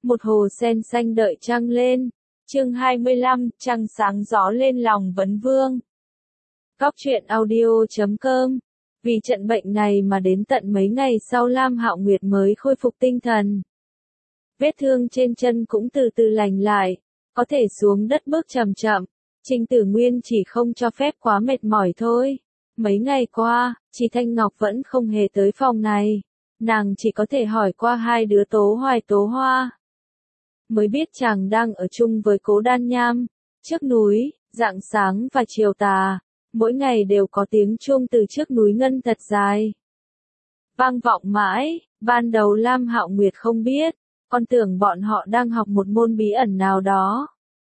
một hồ sen xanh đợi trăng lên. Chương 25, trăng sáng gió lên lòng vấn vương. Góc truyện audio.com. Vì trận bệnh này mà đến tận mấy ngày sau Lam Hạo Nguyệt mới khôi phục tinh thần. Vết thương trên chân cũng từ từ lành lại, có thể xuống đất bước chậm chậm. Trình Tử Nguyên chỉ không cho phép quá mệt mỏi thôi. Mấy ngày qua, chị Thanh Ngọc vẫn không hề tới phòng này. Nàng chỉ có thể hỏi qua hai đứa Tố Hoài Tố Hoa. Mới biết chàng đang ở chung với Cố Đan Nham, trước núi, rạng sáng và chiều tà, mỗi ngày đều có tiếng chuông từ trước núi ngân thật dài. Vang vọng mãi, ban đầu Lam Hạo Nguyệt không biết, còn tưởng bọn họ đang học một môn bí ẩn nào đó.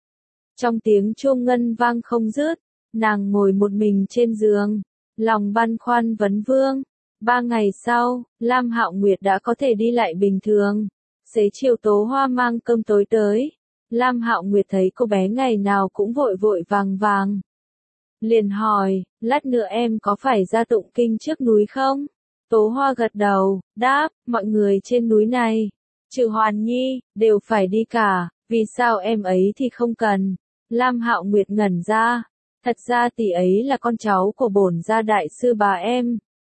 Trong tiếng chuông ngân vang không dứt, nàng ngồi một mình trên giường, lòng băn khoăn vấn vương. 3 ngày sau, Lam Hạo Nguyệt đã có thể đi lại bình thường. Xế chiều Tố Hoa mang cơm tối tới. Lam Hạo Nguyệt thấy cô bé ngày nào cũng vội vội vàng vàng. Liền hỏi, lát nữa em có phải ra tụng kinh trước núi không? Tố Hoa gật đầu, đáp, mọi người trên núi này, trừ Hoàn Nhi, đều phải đi cả, vì sao em ấy thì không cần? Lam Hạo Nguyệt ngẩn ra, thật ra tỷ ấy là con cháu của bổn gia đại sư bà em.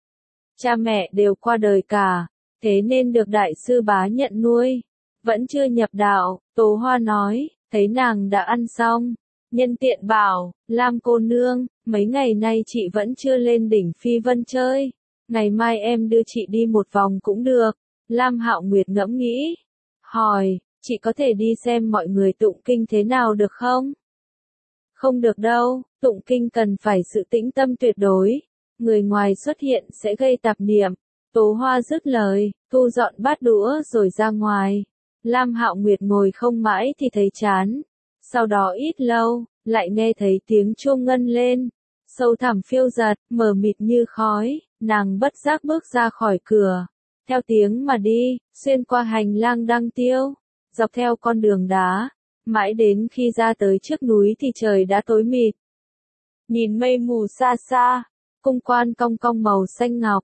Cha mẹ đều qua đời cả, thế nên được đại sư bá nhận nuôi. Vẫn chưa nhập đạo, Tố Hoa nói, thấy nàng đã ăn xong. Nhân tiện bảo, Lam cô nương, mấy ngày nay chị vẫn chưa lên đỉnh Phi Vân chơi. Ngày mai em đưa chị đi một vòng cũng được. Lam Hạo Nguyệt ngẫm nghĩ. Hỏi, chị có thể đi xem mọi người tụng kinh thế nào được không? Không được đâu, tụng kinh cần phải sự tĩnh tâm tuyệt đối. Người ngoài xuất hiện sẽ gây tạp niệm. Tố Hoa dứt lời, thu dọn bát đũa rồi ra ngoài. Lam Hạo Nguyệt ngồi không mãi thì thấy chán. Sau đó ít lâu, lại nghe thấy tiếng chuông ngân lên. Sâu thẳm phiêu dật, mờ mịt như khói, nàng bất giác bước ra khỏi cửa. Theo tiếng mà đi, xuyên qua hành lang đăng tiêu, dọc theo con đường đá. Mãi đến khi ra tới trước núi thì trời đã tối mịt. Nhìn mây mù xa xa, cung quan cong cong màu xanh ngọc,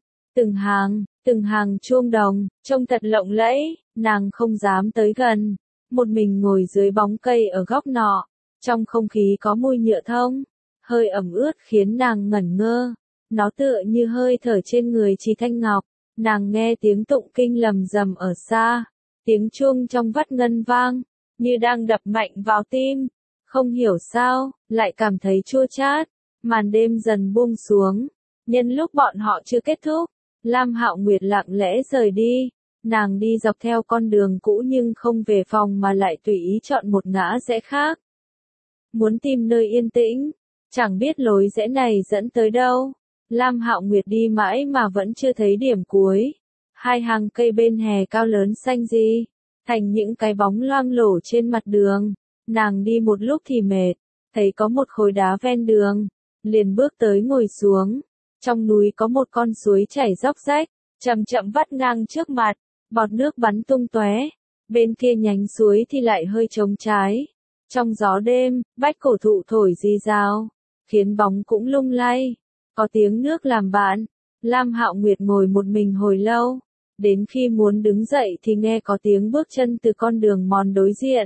từng hàng chuông đồng, trông thật lộng lẫy, nàng không dám tới gần, một mình ngồi dưới bóng cây ở góc nọ, trong không khí có mùi nhựa thông, hơi ẩm ướt khiến nàng ngẩn ngơ, nó tựa như hơi thở trên người Trí Thanh Ngọc, nàng nghe tiếng tụng kinh lầm rầm ở xa, tiếng chuông trong vắt ngân vang, như đang đập mạnh vào tim, không hiểu sao, lại cảm thấy chua chát, màn đêm dần buông xuống. Nhân lúc bọn họ chưa kết thúc, Lam Hạo Nguyệt lặng lẽ rời đi. Nàng đi dọc theo con đường cũ nhưng không về phòng mà lại tùy ý chọn một ngã rẽ khác. Muốn tìm nơi yên tĩnh, chẳng biết lối rẽ này dẫn tới đâu. Lam Hạo Nguyệt đi mãi mà vẫn chưa thấy điểm cuối. Hai hàng cây bên hè cao lớn xanh gì, thành những cái bóng loang lổ trên mặt đường. Nàng đi một lúc thì mệt, thấy có một khối đá ven đường, liền bước tới ngồi xuống. Trong núi có một con suối chảy róc rách, chậm chậm vắt ngang trước mặt, bọt nước bắn tung tóe. Bên kia nhánh suối thì lại hơi trống trái. Trong gió đêm, bách cổ thụ thổi rì rào, khiến bóng cũng lung lay. Có tiếng nước làm bạn. Lam Hạo Nguyệt ngồi một mình hồi lâu, đến khi muốn đứng dậy thì nghe có tiếng bước chân từ con đường mòn đối diện.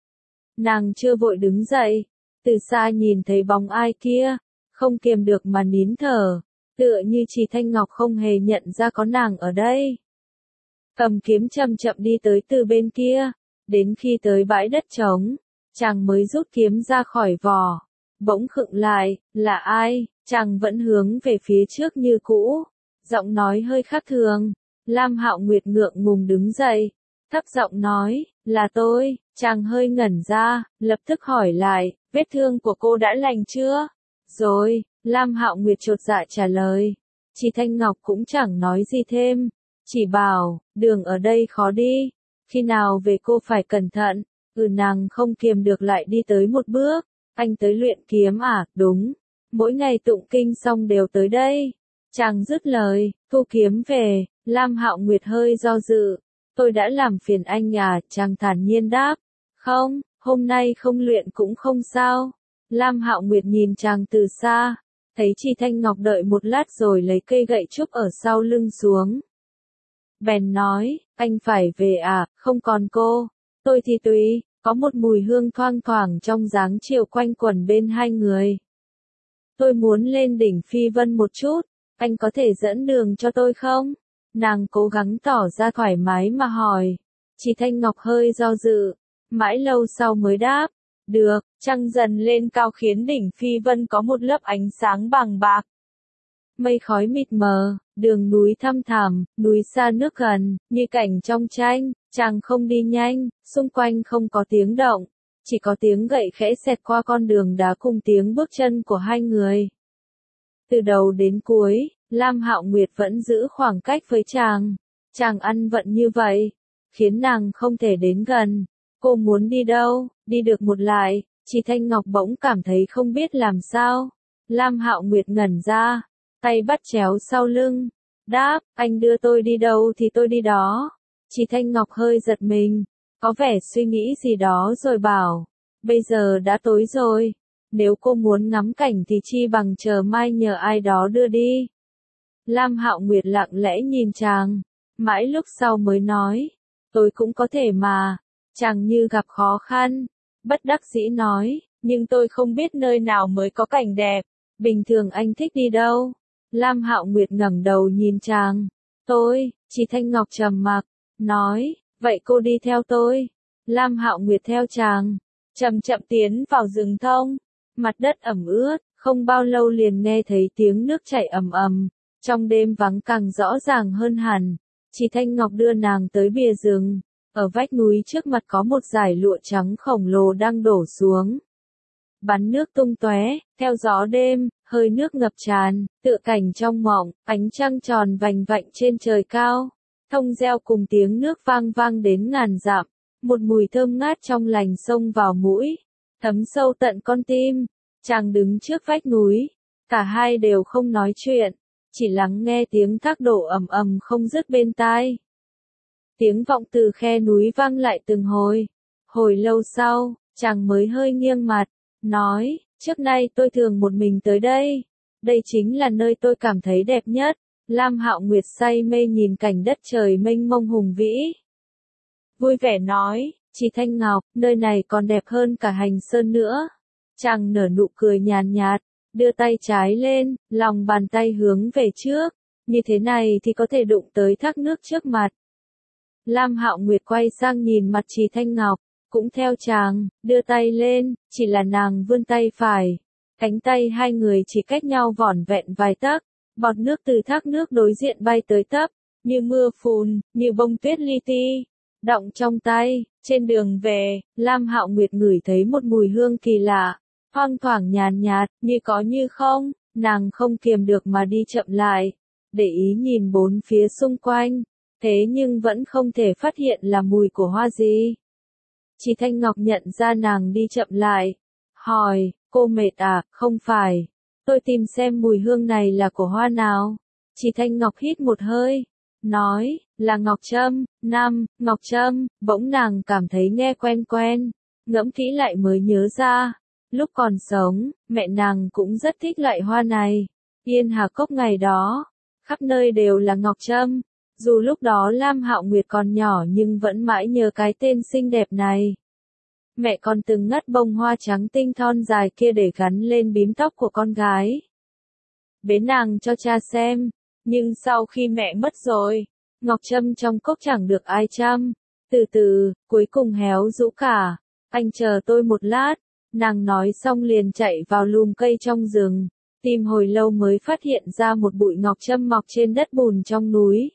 Nàng chưa vội đứng dậy, từ xa nhìn thấy bóng ai kia, không kiềm được mà nín thở. Tựa như Trí Thanh Ngọc không hề nhận ra có nàng ở đây. Cầm kiếm chậm chậm đi tới từ bên kia, đến khi tới bãi đất trống, chàng mới rút kiếm ra khỏi vỏ. Bỗng khựng lại, là ai? Chàng vẫn hướng về phía trước như cũ, giọng nói hơi khác thường. Lam Hạo Nguyệt ngượng ngùng đứng dậy, thấp giọng nói, là tôi. Chàng hơi ngẩn ra, lập tức hỏi lại, vết thương của cô đã lành chưa? Rồi. Lam Hạo Nguyệt chột dạ trả lời. Chị Thanh Ngọc cũng chẳng nói gì thêm, chỉ bảo, đường ở đây khó đi, khi nào về cô phải cẩn thận. Nàng không kiềm được lại đi tới một bước. Anh tới luyện kiếm à? Đúng, mỗi ngày tụng kinh xong đều tới đây. Chàng dứt lời, thu kiếm về. Lam Hạo Nguyệt hơi do dự. Tôi đã làm phiền anh à? Chàng thản nhiên đáp. Không, hôm nay không luyện cũng không sao. Lam Hạo Nguyệt nhìn chàng từ xa, thấy Trí Thanh Ngọc đợi một lát rồi lấy cây gậy trúc ở sau lưng xuống. Bèn nói, anh phải về à? Không còn cô. Tôi thì tùy, có một mùi hương thoang thoảng trong dáng chiều quanh quẩn bên hai người. Tôi muốn lên đỉnh Phi Vân một chút, anh có thể dẫn đường cho tôi không? Nàng cố gắng tỏ ra thoải mái mà hỏi. Chị Thanh Ngọc hơi do dự, mãi lâu sau mới đáp. Được, trăng dần lên cao khiến đỉnh Phi Vân có một lớp ánh sáng vàng bạc. Mây khói mịt mờ, đường núi thăm thẳm, núi xa nước gần, như cảnh trong tranh, chàng không đi nhanh, xung quanh không có tiếng động, chỉ có tiếng gậy khẽ xẹt qua con đường đá cùng tiếng bước chân của hai người. Từ đầu đến cuối, Lam Hạo Nguyệt vẫn giữ khoảng cách với chàng ăn vận như vậy, khiến nàng không thể đến gần. Cô muốn đi đâu, đi được một lại, chị Thanh Ngọc bỗng cảm thấy không biết làm sao. Lam Hạo Nguyệt ngẩn ra, tay bắt chéo sau lưng, đáp, anh đưa tôi đi đâu thì tôi đi đó. Chị Thanh Ngọc hơi giật mình, có vẻ suy nghĩ gì đó rồi bảo, bây giờ đã tối rồi, nếu cô muốn ngắm cảnh thì chi bằng chờ mai nhờ ai đó đưa đi. Lam Hạo Nguyệt lặng lẽ nhìn chàng, mãi lúc sau mới nói, tôi cũng có thể mà. Chàng như gặp khó khăn, bất đắc dĩ nói, nhưng tôi không biết nơi nào mới có cảnh đẹp, bình thường anh thích đi đâu. Lam Hạo Nguyệt ngẩng đầu nhìn chàng, chị Thanh Ngọc trầm mặc, nói, vậy cô đi theo tôi. Lam Hạo Nguyệt theo chàng, chậm chậm tiến vào rừng thông, mặt đất ẩm ướt, không bao lâu liền nghe thấy tiếng nước chảy ầm ầm, trong đêm vắng càng rõ ràng hơn hẳn. Chị Thanh Ngọc đưa nàng tới bìa rừng. Ở vách núi trước mặt có một dải lụa trắng khổng lồ đang đổ xuống. Bắn nước tung tóe, theo gió đêm, hơi nước ngập tràn, tựa cảnh trong mộng, ánh trăng tròn vành vạnh trên trời cao. Thông reo cùng tiếng nước vang vang đến ngàn dặm, một mùi thơm ngát trong lành xông vào mũi, thấm sâu tận con tim. Chàng đứng trước vách núi, cả hai đều không nói chuyện, chỉ lắng nghe tiếng thác đổ ầm ầm không dứt bên tai. Tiếng vọng từ khe núi vang lại từng hồi lâu sau, chàng mới hơi nghiêng mặt, nói, trước nay tôi thường một mình tới đây, đây chính là nơi tôi cảm thấy đẹp nhất. Lam Hạo Nguyệt say mê nhìn cảnh đất trời mênh mông hùng vĩ. Vui vẻ nói, chị Thanh Ngọc, nơi này còn đẹp hơn cả Hành Sơn nữa. Chàng nở nụ cười nhàn nhạt, đưa tay trái lên, lòng bàn tay hướng về trước, như thế này thì có thể đụng tới thác nước trước mặt. Lam Hạo Nguyệt quay sang nhìn mặt Trì Thanh Ngọc, cũng theo chàng, đưa tay lên, chỉ là nàng vươn tay phải. Cánh tay hai người chỉ cách nhau vỏn vẹn vài tấc, bọt nước từ thác nước đối diện bay tới tấp, như mưa phùn, như bông tuyết li ti, đọng trong tay. Trên đường về, Lam Hạo Nguyệt ngửi thấy một mùi hương kỳ lạ, thoang thoảng nhàn nhạt, như có như không, nàng không kiềm được mà đi chậm lại, để ý nhìn bốn phía xung quanh. Thế nhưng vẫn không thể phát hiện là mùi của hoa gì. Chị Thanh Ngọc nhận ra nàng đi chậm lại, hỏi, cô mệt à? Không phải, tôi tìm xem mùi hương này là của hoa nào. Chị Thanh Ngọc hít một hơi, nói, là ngọc trâm. Ngọc trâm. Bỗng nàng cảm thấy nghe quen quen, ngẫm kỹ lại mới nhớ ra, lúc còn sống, mẹ nàng cũng rất thích loại hoa này. Yên Hà Cốc ngày đó, khắp nơi đều là ngọc trâm. Dù lúc đó Lam Hạo Nguyệt còn nhỏ nhưng vẫn mãi nhớ cái tên xinh đẹp này. Mẹ còn từng ngắt bông hoa trắng tinh thon dài kia để gắn lên bím tóc của con gái. Bế nàng cho cha xem, nhưng sau khi mẹ mất rồi, ngọc trâm trong cốc chẳng được ai chăm. Từ từ, cuối cùng héo rũ cả. Anh chờ tôi một lát. Nàng nói xong liền chạy vào lùm cây trong rừng, tìm hồi lâu mới phát hiện ra một bụi ngọc trâm mọc trên đất bùn trong núi.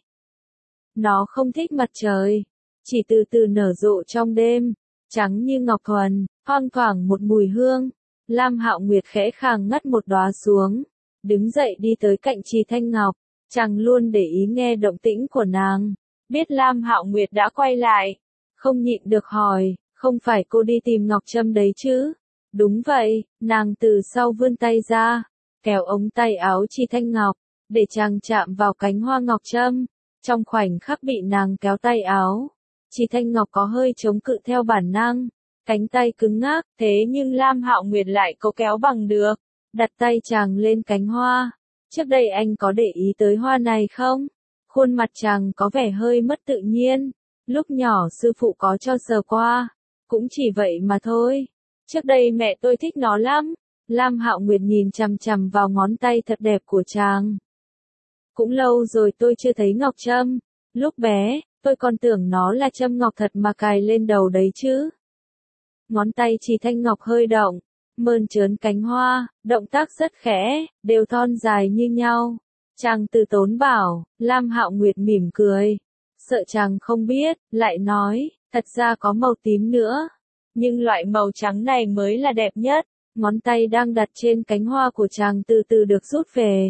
Nó không thích mặt trời, chỉ từ từ nở rộ trong đêm, trắng như ngọc thuần, thoang thoảng một mùi hương. Lam Hạo Nguyệt khẽ khàng ngắt một đóa xuống, đứng dậy đi tới cạnh Trì Thanh Ngọc, chàng luôn để ý nghe động tĩnh của nàng, biết Lam Hạo Nguyệt đã quay lại, không nhịn được hỏi, không phải cô đi tìm ngọc trâm đấy chứ? Đúng vậy, nàng từ sau vươn tay ra, kéo ống tay áo Trì Thanh Ngọc, để chàng chạm vào cánh hoa ngọc trâm. Trong khoảnh khắc bị nàng kéo tay áo, Trì Thanh Ngọc có hơi chống cự theo bản năng, cánh tay cứng ngắc, thế nhưng Lam Hạo Nguyệt lại có kéo bằng được, đặt tay chàng lên cánh hoa. Trước đây anh có để ý tới hoa này không? Khuôn mặt chàng có vẻ hơi mất tự nhiên, Lúc nhỏ sư phụ có cho sờ qua, cũng chỉ vậy mà thôi. Trước đây mẹ tôi thích nó lắm. Lam Hạo Nguyệt nhìn chằm chằm vào ngón tay thật đẹp của chàng. Cũng lâu rồi tôi chưa thấy ngọc trâm. Lúc bé, tôi còn tưởng nó là trâm ngọc thật mà cài lên đầu đấy chứ. Ngón tay Trì Thanh Ngọc hơi động, mơn trớn cánh hoa, động tác rất khẽ, đều thon dài như nhau. Chàng từ tốn bảo, Lam Hạo Nguyệt mỉm cười. Sợ chàng không biết, lại nói, thật ra có màu tím nữa. Nhưng loại màu trắng này mới là đẹp nhất. Ngón tay đang đặt trên cánh hoa của chàng từ từ được rút về.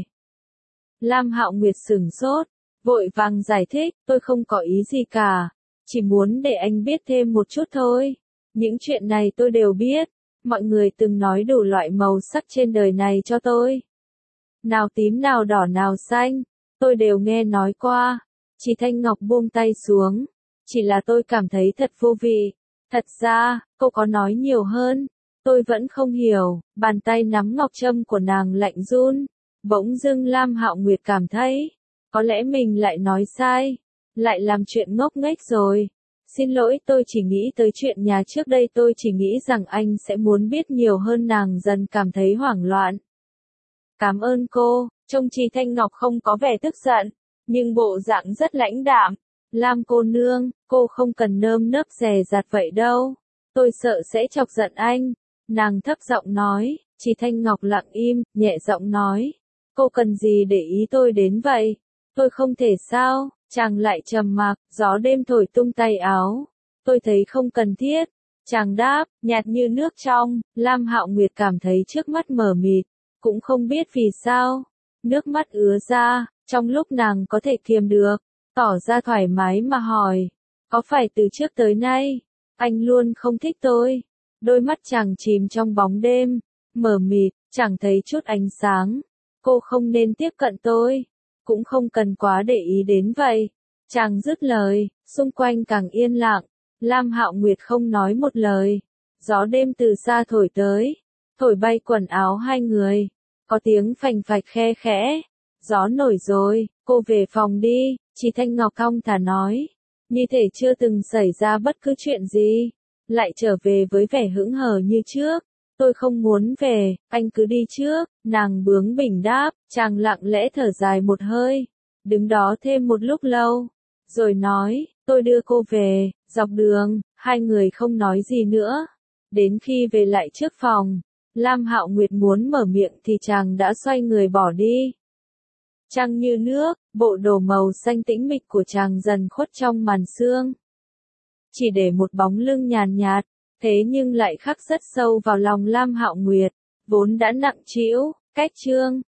Lam Hạo Nguyệt sửng sốt, vội vàng giải thích, tôi không có ý gì cả. Chỉ muốn để anh biết thêm một chút thôi. Những chuyện này tôi đều biết. Mọi người từng nói đủ loại màu sắc trên đời này cho tôi. Nào tím nào đỏ nào xanh, tôi đều nghe nói qua. Trì Thanh Ngọc buông tay xuống. Chỉ là tôi cảm thấy thật vô vị. Thật ra, cô có nói nhiều hơn. Tôi vẫn không hiểu. Bàn tay nắm ngọc trâm của nàng lạnh run. Bỗng dưng Lam Hạo Nguyệt cảm thấy, có lẽ mình lại nói sai. Lại làm chuyện ngốc nghếch rồi. Xin lỗi, tôi chỉ nghĩ tới chuyện nhà trước đây, tôi chỉ nghĩ rằng anh sẽ muốn biết nhiều hơn. Nàng dần cảm thấy hoảng loạn. Cảm ơn cô. Trông Trì Thanh Ngọc không có vẻ tức giận, nhưng bộ dạng rất lãnh đạm. Lam cô nương, cô không cần nơm nớp dè dặt vậy đâu. Tôi sợ sẽ chọc giận anh. Nàng thấp giọng nói. Trì Thanh Ngọc lặng im, nhẹ giọng nói. Cô cần gì để ý tôi đến vậy? Tôi không thể sao? Chàng lại trầm mặc, gió đêm thổi tung tay áo. Tôi thấy không cần thiết. Chàng đáp, nhạt như nước trong. Lam Hạo Nguyệt cảm thấy trước mắt mờ mịt, cũng không biết vì sao. Nước mắt ứa ra, trong lúc nàng có thể kiềm được, tỏ ra thoải mái mà hỏi. Có phải từ trước tới nay, anh luôn không thích tôi? Đôi mắt chàng chìm trong bóng đêm, mờ mịt, chẳng thấy chút ánh sáng. Cô không nên tiếp cận tôi, cũng không cần quá để ý đến vậy. Chàng dứt lời, xung quanh càng yên lặng. Lam Hạo Nguyệt không nói một lời. Gió đêm từ xa thổi tới, thổi bay quần áo hai người. Có tiếng phành phạch khe khẽ. Gió nổi rồi, cô về phòng đi. Trì Thanh Ngọc thong thả nói. Như thể chưa từng xảy ra bất cứ chuyện gì. Lại trở về với vẻ hững hờ như trước. Tôi không muốn về, anh cứ đi trước. Nàng bướng bỉnh đáp. Chàng lặng lẽ thở dài một hơi, đứng đó thêm một lúc lâu, rồi nói, tôi đưa cô về. Dọc đường, hai người không nói gì nữa. Đến khi về lại trước phòng, Lam Hạo Nguyệt muốn mở miệng thì chàng đã xoay người bỏ đi. Trăng như nước, bộ đồ màu xanh tĩnh mịch của chàng dần khuất trong màn sương. Chỉ để một bóng lưng nhàn nhạt, thế nhưng lại khắc rất sâu vào lòng Lam Hạo Nguyệt, vốn đã nặng trĩu. Cách chương